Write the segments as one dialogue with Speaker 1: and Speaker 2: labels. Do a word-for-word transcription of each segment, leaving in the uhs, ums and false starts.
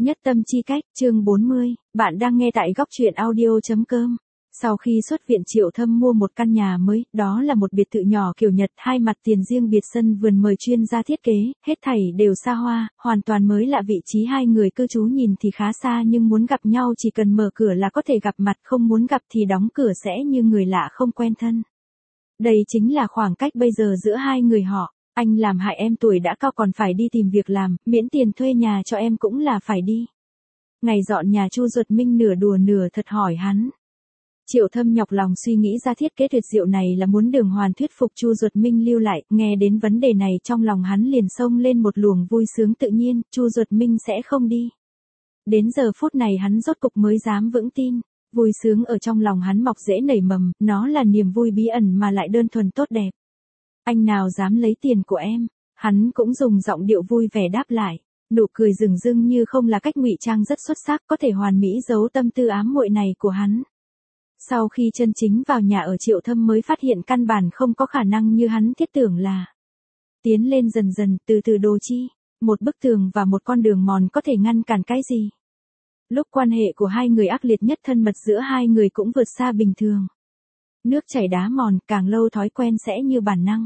Speaker 1: Nhất tâm chi cách, chương bốn mươi, bạn đang nghe tại góc truyện audio.com. Sau khi xuất viện Triệu Thâm mua một căn nhà mới, đó là một biệt thự nhỏ kiểu Nhật, hai mặt tiền riêng biệt, sân vườn mời chuyên gia thiết kế, hết thảy đều xa hoa, hoàn toàn mới lạ. Vị trí hai người cư trú nhìn thì khá xa nhưng muốn gặp nhau chỉ cần mở cửa là có thể gặp mặt, không muốn gặp thì đóng cửa sẽ như người lạ không quen thân. Đây chính là khoảng cách bây giờ giữa hai người họ. Anh làm hại em tuổi đã cao còn phải đi tìm việc làm, miễn tiền thuê nhà cho em cũng là phải đi. Ngày dọn nhà Chu Duật Minh nửa đùa nửa thật hỏi hắn. Triệu Thâm nhọc lòng suy nghĩ ra thiết kế tuyệt diệu này là muốn đường hoàn thuyết phục Chu Duật Minh lưu lại, nghe đến vấn đề này trong lòng hắn liền xông lên một luồng vui sướng tự nhiên, Chu Duật Minh sẽ không đi. Đến giờ phút này hắn rốt cục mới dám vững tin, vui sướng ở trong lòng hắn mọc rễ nảy mầm, nó là niềm vui bí ẩn mà lại đơn thuần tốt đẹp. Anh nào dám lấy tiền của em? Hắn cũng dùng giọng điệu vui vẻ đáp lại, nụ cười rừng rưng như không là cách ngụy trang rất xuất sắc có thể hoàn mỹ giấu tâm tư ám muội này của hắn. Sau khi chân chính vào nhà ở Triệu Thâm mới phát hiện căn bản không có khả năng như hắn thiết tưởng là. Tiến lên dần dần, từ từ đồ chi, một bức tường và một con đường mòn có thể ngăn cản cái gì? Lúc quan hệ của hai người ác liệt nhất thân mật giữa hai người cũng vượt xa bình thường. Nước chảy đá mòn, càng lâu thói quen sẽ như bản năng.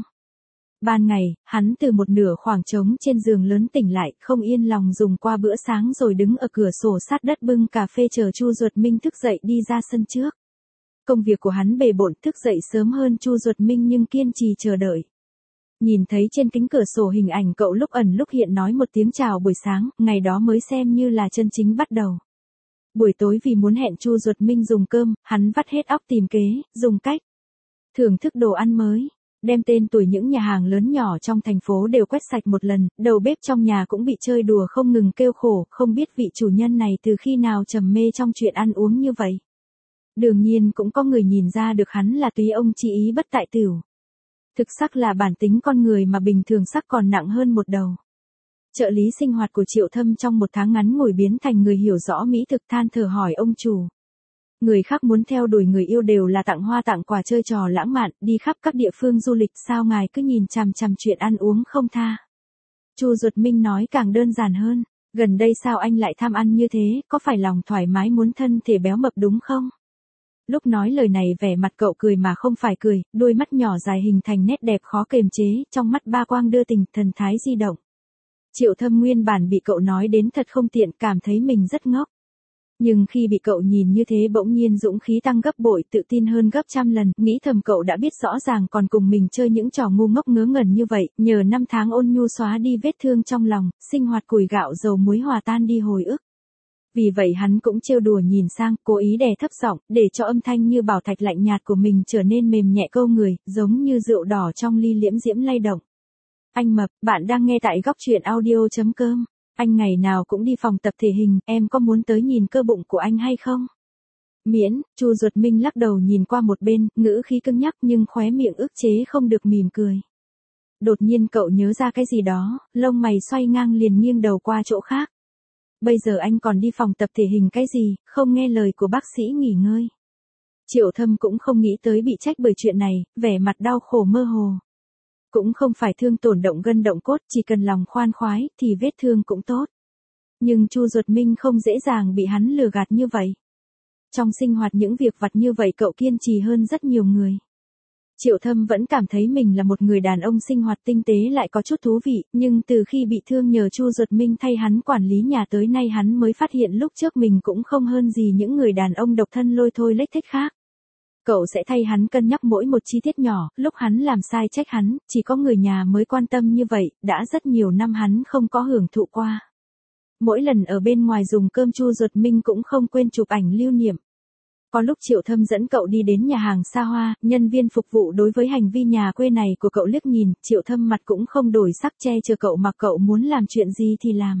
Speaker 1: Ban ngày, hắn từ một nửa khoảng trống trên giường lớn tỉnh lại, không yên lòng dùng qua bữa sáng rồi đứng ở cửa sổ sát đất bưng cà phê chờ Chu Duật Minh thức dậy đi ra sân trước. Công việc của hắn bề bộn, thức dậy sớm hơn Chu Duật Minh nhưng kiên trì chờ đợi. Nhìn thấy trên kính cửa sổ hình ảnh cậu lúc ẩn lúc hiện nói một tiếng chào buổi sáng, ngày đó mới xem như là chân chính bắt đầu. Buổi tối vì muốn hẹn Chu Duật Minh dùng cơm, hắn vắt hết óc tìm kế, dùng cách thưởng thức đồ ăn mới, đem tên tuổi những nhà hàng lớn nhỏ trong thành phố đều quét sạch một lần, đầu bếp trong nhà cũng bị chơi đùa không ngừng kêu khổ, không biết vị chủ nhân này từ khi nào trầm mê trong chuyện ăn uống như vậy. Đương nhiên cũng có người nhìn ra được hắn là túy ông chi ý bất tại tửu. Thực sắc là bản tính con người mà bình thường sắc còn nặng hơn một đầu. Trợ lý sinh hoạt của Triệu Thâm trong một tháng ngắn ngủi biến thành người hiểu rõ mỹ thực, than thở hỏi ông chủ. Người khác muốn theo đuổi người yêu đều là tặng hoa tặng quà chơi trò lãng mạn, đi khắp các địa phương du lịch, sao ngài cứ nhìn chằm chằm chuyện ăn uống không tha? Chu Duật Minh nói càng đơn giản hơn, gần đây sao anh lại tham ăn như thế, có phải lòng thoải mái muốn thân thể béo mập đúng không? Lúc nói lời này vẻ mặt cậu cười mà không phải cười, đôi mắt nhỏ dài hình thành nét đẹp khó kềm chế, trong mắt ba quang đưa tình, thần thái di động. Triệu Thâm nguyên bản bị cậu nói đến thật không tiện, cảm thấy mình rất ngốc. Nhưng khi bị cậu nhìn như thế bỗng nhiên dũng khí tăng gấp bội, tự tin hơn gấp trăm lần, nghĩ thầm cậu đã biết rõ ràng còn cùng mình chơi những trò ngu ngốc ngớ ngẩn như vậy, nhờ năm tháng ôn nhu xóa đi vết thương trong lòng, sinh hoạt củi gạo dầu muối hòa tan đi hồi ức. Vì vậy hắn cũng trêu đùa nhìn sang, cố ý đè thấp giọng, để cho âm thanh như bảo thạch lạnh nhạt của mình trở nên mềm nhẹ câu người, giống như rượu đỏ trong ly liễm diễm lay động. Anh Mập, bạn đang nghe tại góc truyện audio.com. Anh ngày nào cũng đi phòng tập thể hình, em có muốn tới nhìn cơ bụng của anh hay không? Miễn, Chu Duật Minh lắc đầu nhìn qua một bên, ngữ khí cứng nhắc nhưng khóe miệng ức chế không được mỉm cười. Đột nhiên cậu nhớ ra cái gì đó, lông mày xoay ngang liền nghiêng đầu qua chỗ khác. Bây giờ anh còn đi phòng tập thể hình cái gì, không nghe lời của bác sĩ nghỉ ngơi. Triệu Thâm cũng không nghĩ tới bị trách bởi chuyện này, vẻ mặt đau khổ mơ hồ. Cũng không phải thương tổn động gân động cốt, chỉ cần lòng khoan khoái, thì vết thương cũng tốt. Nhưng Chu Duật Minh không dễ dàng bị hắn lừa gạt như vậy. Trong sinh hoạt những việc vặt như vậy cậu kiên trì hơn rất nhiều người. Triệu Thâm vẫn cảm thấy mình là một người đàn ông sinh hoạt tinh tế lại có chút thú vị, nhưng từ khi bị thương nhờ Chu Duật Minh thay hắn quản lý nhà tới nay hắn mới phát hiện lúc trước mình cũng không hơn gì những người đàn ông độc thân lôi thôi lếch thếch khác. Cậu sẽ thay hắn cân nhắc mỗi một chi tiết nhỏ, lúc hắn làm sai trách hắn, chỉ có người nhà mới quan tâm như vậy, đã rất nhiều năm hắn không có hưởng thụ qua. Mỗi lần ở bên ngoài dùng cơm Chu Duật Minh cũng không quên chụp ảnh lưu niệm. Có lúc Triệu Thâm dẫn cậu đi đến nhà hàng xa hoa, nhân viên phục vụ đối với hành vi nhà quê này của cậu liếc nhìn, Triệu Thâm mặt cũng không đổi sắc che chở cậu mặc cậu muốn làm chuyện gì thì làm.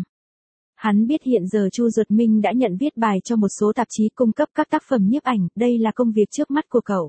Speaker 1: Hắn biết hiện giờ Chu Duật Minh đã nhận viết bài cho một số tạp chí cung cấp các tác phẩm nhiếp ảnh, đây là công việc trước mắt của cậu.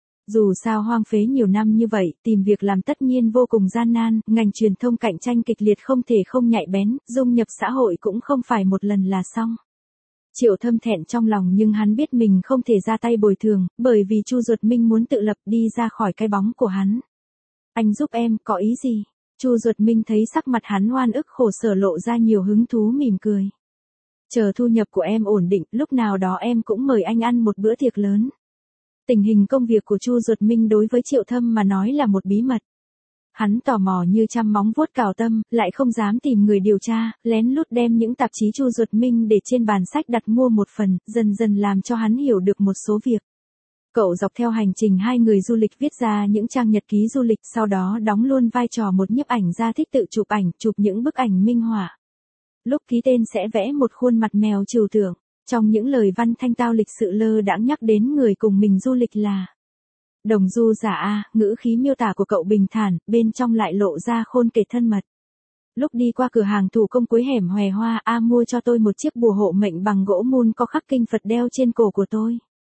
Speaker 1: Dù sao hoang phế nhiều năm như vậy, tìm việc làm tất nhiên vô cùng gian nan, ngành truyền thông cạnh tranh kịch liệt không thể không nhạy bén, dung nhập xã hội cũng không phải một lần là xong. Triệu Thâm thẹn trong lòng nhưng hắn biết mình không thể ra tay bồi thường, bởi vì Chu Duật Minh muốn tự lập đi ra khỏi cái bóng của hắn. Anh giúp em, có ý gì? Chu Duật Minh thấy sắc mặt hắn oan ức khổ sở lộ ra nhiều hứng thú mỉm cười. Chờ thu nhập của em ổn định, lúc nào đó em cũng mời anh ăn một bữa tiệc lớn. Tình hình công việc của Chu Duật Minh đối với Triệu Thâm mà nói là một bí mật. Hắn tò mò như chăm móng vuốt cào tâm, lại không dám tìm người điều tra, lén lút đem những tạp chí Chu Duật Minh để trên bàn sách đặt mua một phần, dần dần làm cho hắn hiểu được một số việc. Cậu dọc theo hành trình hai người du lịch viết ra những trang nhật ký du lịch, sau đó đóng luôn vai trò một nhiếp ảnh gia thích tự chụp ảnh, chụp những bức ảnh minh họa. Lúc ký tên sẽ vẽ một khuôn mặt mèo trừu tượng, trong những lời văn thanh tao lịch sự lơ đãng nhắc đến người cùng mình du lịch là Đồng Du giả a, ngữ khí miêu tả của cậu bình thản, bên trong lại lộ ra khôn kể thân mật. Lúc đi qua cửa hàng thủ công cuối hẻm Hòe Hoa, A mua cho tôi một chiếc bùa hộ mệnh bằng gỗ mun có khắc kinh Phật đeo trên cổ của tôi.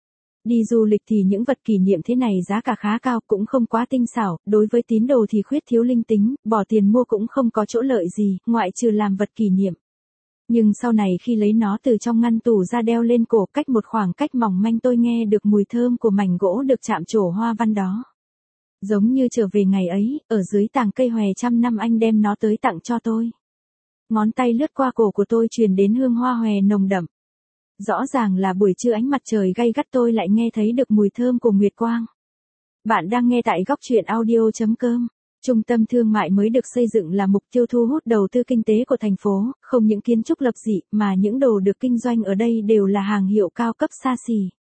Speaker 1: Đi du lịch thì những vật kỷ niệm thế này giá cả khá cao, cũng không quá tinh xảo, đối với tín đồ thì khuyết thiếu linh tính, bỏ tiền mua cũng không có chỗ lợi gì, ngoại trừ làm vật kỷ niệm. Nhưng sau này khi lấy nó từ trong ngăn tủ ra đeo lên cổ, cách một khoảng cách mỏng manh tôi nghe được mùi thơm của mảnh gỗ được chạm trổ hoa văn đó. Giống như trở về ngày ấy, ở dưới tàng cây hòe trăm năm anh đem nó tới tặng cho tôi. Ngón tay lướt qua cổ của tôi truyền đến hương hoa hòe nồng đậm. Rõ ràng là buổi trưa ánh mặt trời gay gắt tôi lại nghe thấy được mùi thơm của nguyệt quang. Bạn đang nghe tại góc truyện audio chấm com. Trung tâm thương mại mới được xây dựng là mục tiêu thu hút đầu tư kinh tế của thành phố, không những kiến trúc lập dị mà những đồ được kinh doanh ở đây đều là hàng hiệu cao cấp xa xỉ.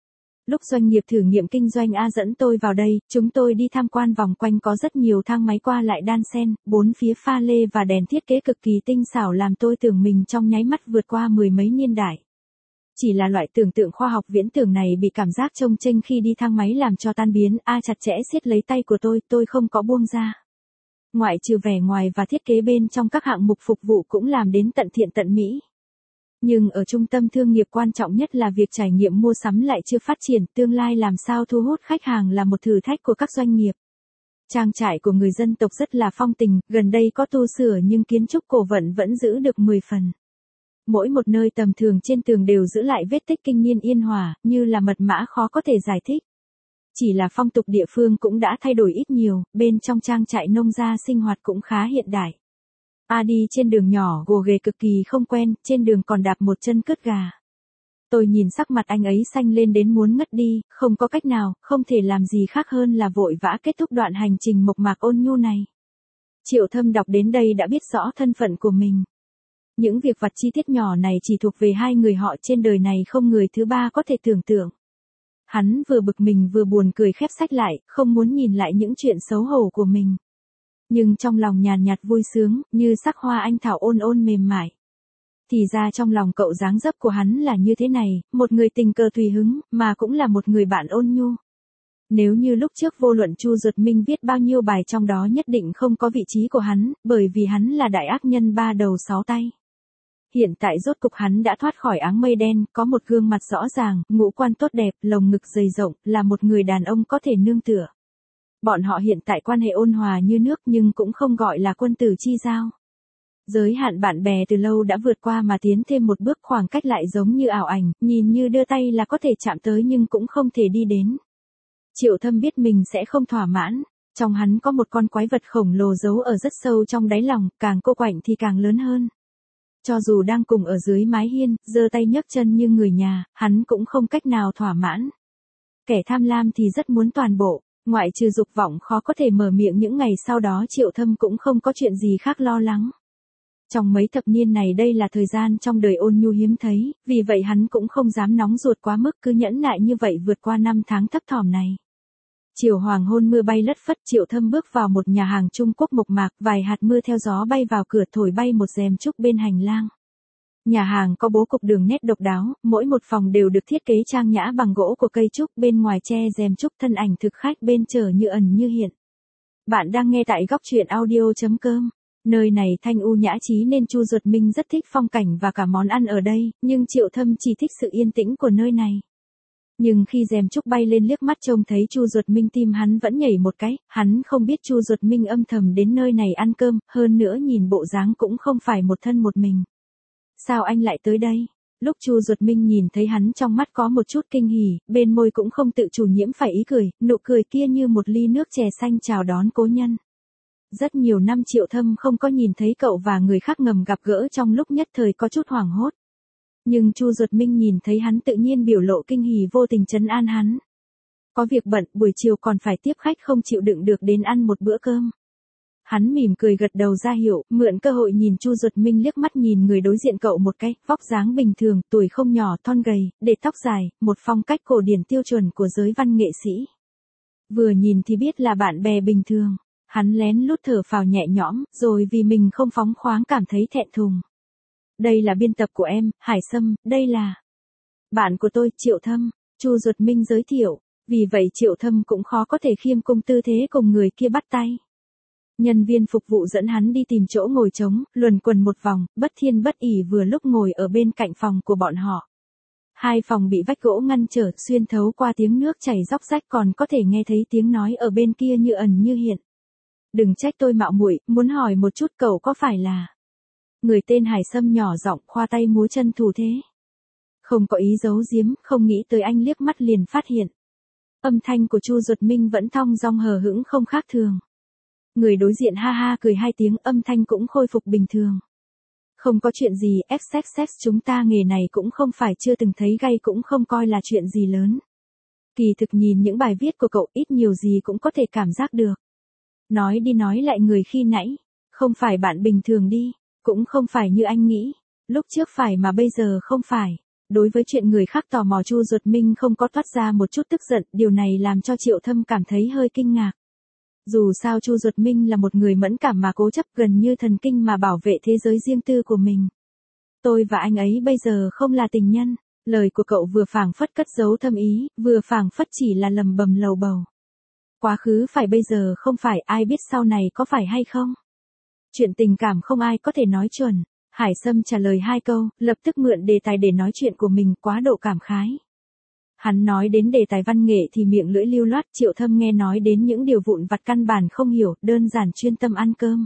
Speaker 1: Lúc doanh nghiệp thử nghiệm kinh doanh A dẫn tôi vào đây, chúng tôi đi tham quan vòng quanh có rất nhiều thang máy qua lại đan xen, bốn phía pha lê và đèn thiết kế cực kỳ tinh xảo làm tôi tưởng mình trong nháy mắt vượt qua mười mấy niên đại. Chỉ là loại tưởng tượng khoa học viễn tưởng này bị cảm giác trông chênh khi đi thang máy làm cho tan biến, A chặt chẽ siết lấy tay của tôi, tôi không có buông ra. Ngoại trừ vẻ ngoài và thiết kế bên trong các hạng mục phục vụ cũng làm đến tận thiện tận mỹ. Nhưng ở trung tâm thương nghiệp quan trọng nhất là việc trải nghiệm mua sắm lại chưa phát triển, tương lai làm sao thu hút khách hàng là một thử thách của các doanh nghiệp. Trang trại của người dân tộc rất là phong tình, gần đây có tu sửa nhưng kiến trúc cổ vận vẫn giữ được mười phần. Mỗi một nơi tầm thường trên tường đều giữ lại vết tích kinh niên yên hòa, như là mật mã khó có thể giải thích. Chỉ là phong tục địa phương cũng đã thay đổi ít nhiều, bên trong trang trại nông gia sinh hoạt cũng khá hiện đại. A đi trên đường nhỏ gồ ghề cực kỳ không quen, trên đường còn đạp một chân cướt gà. Tôi nhìn sắc mặt anh ấy xanh lên đến muốn ngất đi, không có cách nào, không thể làm gì khác hơn là vội vã kết thúc đoạn hành trình mộc mạc ôn nhu này. Triệu Thâm đọc đến đây đã biết rõ thân phận của mình. Những việc vặt chi tiết nhỏ này chỉ thuộc về hai người họ, trên đời này không người thứ ba có thể tưởng tượng. Hắn vừa bực mình vừa buồn cười khép sách lại, không muốn nhìn lại những chuyện xấu hổ của mình. Nhưng trong lòng nhàn nhạt vui sướng, như sắc hoa anh thảo ôn ôn mềm mại. Thì ra trong lòng cậu dáng dấp của hắn là như thế này, một người tình cờ tùy hứng, mà cũng là một người bạn ôn nhu. Nếu như lúc trước vô luận Chu Duật Minh viết bao nhiêu bài trong đó nhất định không có vị trí của hắn, bởi vì hắn là đại ác nhân ba đầu sáu tay. Hiện tại rốt cục hắn đã thoát khỏi áng mây đen, có một gương mặt rõ ràng, ngũ quan tốt đẹp, lồng ngực dày rộng, là một người đàn ông có thể nương tựa. Bọn họ hiện tại quan hệ ôn hòa như nước nhưng cũng không gọi là quân tử chi giao. Giới hạn bạn bè từ lâu đã vượt qua mà tiến thêm một bước, khoảng cách lại giống như ảo ảnh, nhìn như đưa tay là có thể chạm tới nhưng cũng không thể đi đến. Triệu Thâm biết mình sẽ không thỏa mãn, trong hắn có một con quái vật khổng lồ giấu ở rất sâu trong đáy lòng, càng cô quạnh thì càng lớn hơn. Cho dù đang cùng ở dưới mái hiên, giơ tay nhấc chân như người nhà, hắn cũng không cách nào thỏa mãn. Kẻ tham lam thì rất muốn toàn bộ, ngoại trừ dục vọng khó có thể mở miệng những ngày sau đó Triệu Thâm cũng không có chuyện gì khác lo lắng. Trong mấy thập niên này đây là thời gian trong đời ôn nhu hiếm thấy, vì vậy hắn cũng không dám nóng ruột quá mức, cứ nhẫn nại như vậy vượt qua năm tháng thấp thỏm này. Chiều hoàng hôn mưa bay lất phất, Triệu Thâm bước vào một nhà hàng Trung Quốc mộc mạc, vài hạt mưa theo gió bay vào cửa thổi bay một rèm trúc bên hành lang. Nhà hàng có bố cục đường nét độc đáo, mỗi một phòng đều được thiết kế trang nhã bằng gỗ của cây trúc, bên ngoài che rèm trúc thân ảnh thực khách bên chờ như ẩn như hiện. Bạn đang nghe tại góc truyện audio chấm com. Nơi này thanh u nhã trí nên Chu Duật Minh rất thích phong cảnh và cả món ăn ở đây, nhưng Triệu Thâm chỉ thích sự yên tĩnh của nơi này. Nhưng khi rèm trúc bay lên liếc mắt trông thấy Chu Duật Minh tim hắn vẫn nhảy một cái, hắn không biết Chu Duật Minh âm thầm đến nơi này ăn cơm, hơn nữa nhìn bộ dáng cũng không phải một thân một mình. Sao anh lại tới đây? Lúc Chu Duật Minh nhìn thấy hắn trong mắt có một chút kinh hỉ, bên môi cũng không tự chủ nhiễm phải ý cười, nụ cười kia như một ly nước chè xanh chào đón cố nhân. Rất nhiều năm Triệu Thâm không có nhìn thấy cậu và người khác ngầm gặp gỡ trong lúc nhất thời có chút hoảng hốt. Nhưng Chu Duật Minh nhìn thấy hắn tự nhiên biểu lộ kinh hỉ vô tình trấn an hắn. Có việc bận, buổi chiều còn phải tiếp khách không chịu đựng được đến ăn một bữa cơm. Hắn mỉm cười gật đầu ra hiệu, mượn cơ hội nhìn Chu Duật Minh liếc mắt nhìn người đối diện cậu một cái, vóc dáng bình thường, tuổi không nhỏ, thon gầy, để tóc dài, một phong cách cổ điển tiêu chuẩn của giới văn nghệ sĩ. Vừa nhìn thì biết là bạn bè bình thường, hắn lén lút thở phào nhẹ nhõm, rồi vì mình không phóng khoáng cảm thấy thẹn thùng. Đây là biên tập của em, Hải Sâm, đây là bạn của tôi, Triệu Thâm, Chu Duật Minh giới thiệu, vì vậy Triệu Thâm cũng khó có thể khiêm cung tư thế cùng người kia bắt tay. Nhân viên phục vụ dẫn hắn đi tìm chỗ ngồi trống, luẩn quẩn một vòng, bất thiên bất ỉ vừa lúc ngồi ở bên cạnh phòng của bọn họ. Hai phòng bị vách gỗ ngăn trở, xuyên thấu qua tiếng nước chảy róc rách còn có thể nghe thấy tiếng nói ở bên kia như ẩn như hiện. Đừng trách tôi mạo muội, muốn hỏi một chút cậu có phải là... Người tên Hải Sâm nhỏ giọng khoa tay múa chân thủ thế. Không có ý giấu giếm, không nghĩ tới anh liếc mắt liền phát hiện. Âm thanh của Chu Duật Minh vẫn thong dong hờ hững không khác thường. Người đối diện ha ha cười hai tiếng, âm thanh cũng khôi phục bình thường. Không có chuyện gì, ép xê ích ích chúng ta nghề này cũng không phải chưa từng thấy gay cũng không coi là chuyện gì lớn. Kỳ thực nhìn những bài viết của cậu ít nhiều gì cũng có thể cảm giác được. Nói đi nói lại người khi nãy, không phải bạn bình thường đi, cũng không phải như anh nghĩ, lúc trước phải mà bây giờ không phải. Đối với chuyện người khác tò mò Chu Duật Minh không có thoát ra một chút tức giận, điều này làm cho Triệu Thâm cảm thấy hơi kinh ngạc. Dù sao Chu Duật Minh là một người mẫn cảm mà cố chấp gần như thần kinh mà bảo vệ thế giới riêng tư của mình. Tôi và anh ấy bây giờ không là tình nhân, lời của cậu vừa phảng phất cất giấu thâm ý, vừa phảng phất chỉ là lầm bầm lầu bầu. Quá khứ phải bây giờ không phải, ai biết sau này có phải hay không. Chuyện tình cảm không ai có thể nói chuẩn. Hải Sâm trả lời hai câu, lập tức mượn đề tài để nói chuyện của mình, quá độ cảm khái. Hắn nói đến đề tài văn nghệ thì miệng lưỡi lưu loát, Triệu Thâm nghe nói đến những điều vụn vặt căn bản không hiểu, đơn giản chuyên tâm ăn cơm.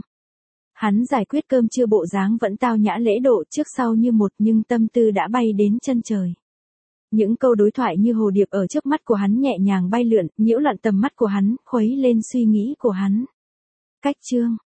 Speaker 1: Hắn giải quyết cơm chưa bộ dáng vẫn tao nhã lễ độ trước sau như một nhưng tâm tư đã bay đến chân trời. Những câu đối thoại như hồ điệp ở trước mắt của hắn nhẹ nhàng bay lượn, nhiễu loạn tầm mắt của hắn, khuấy lên suy nghĩ của hắn. Cách chương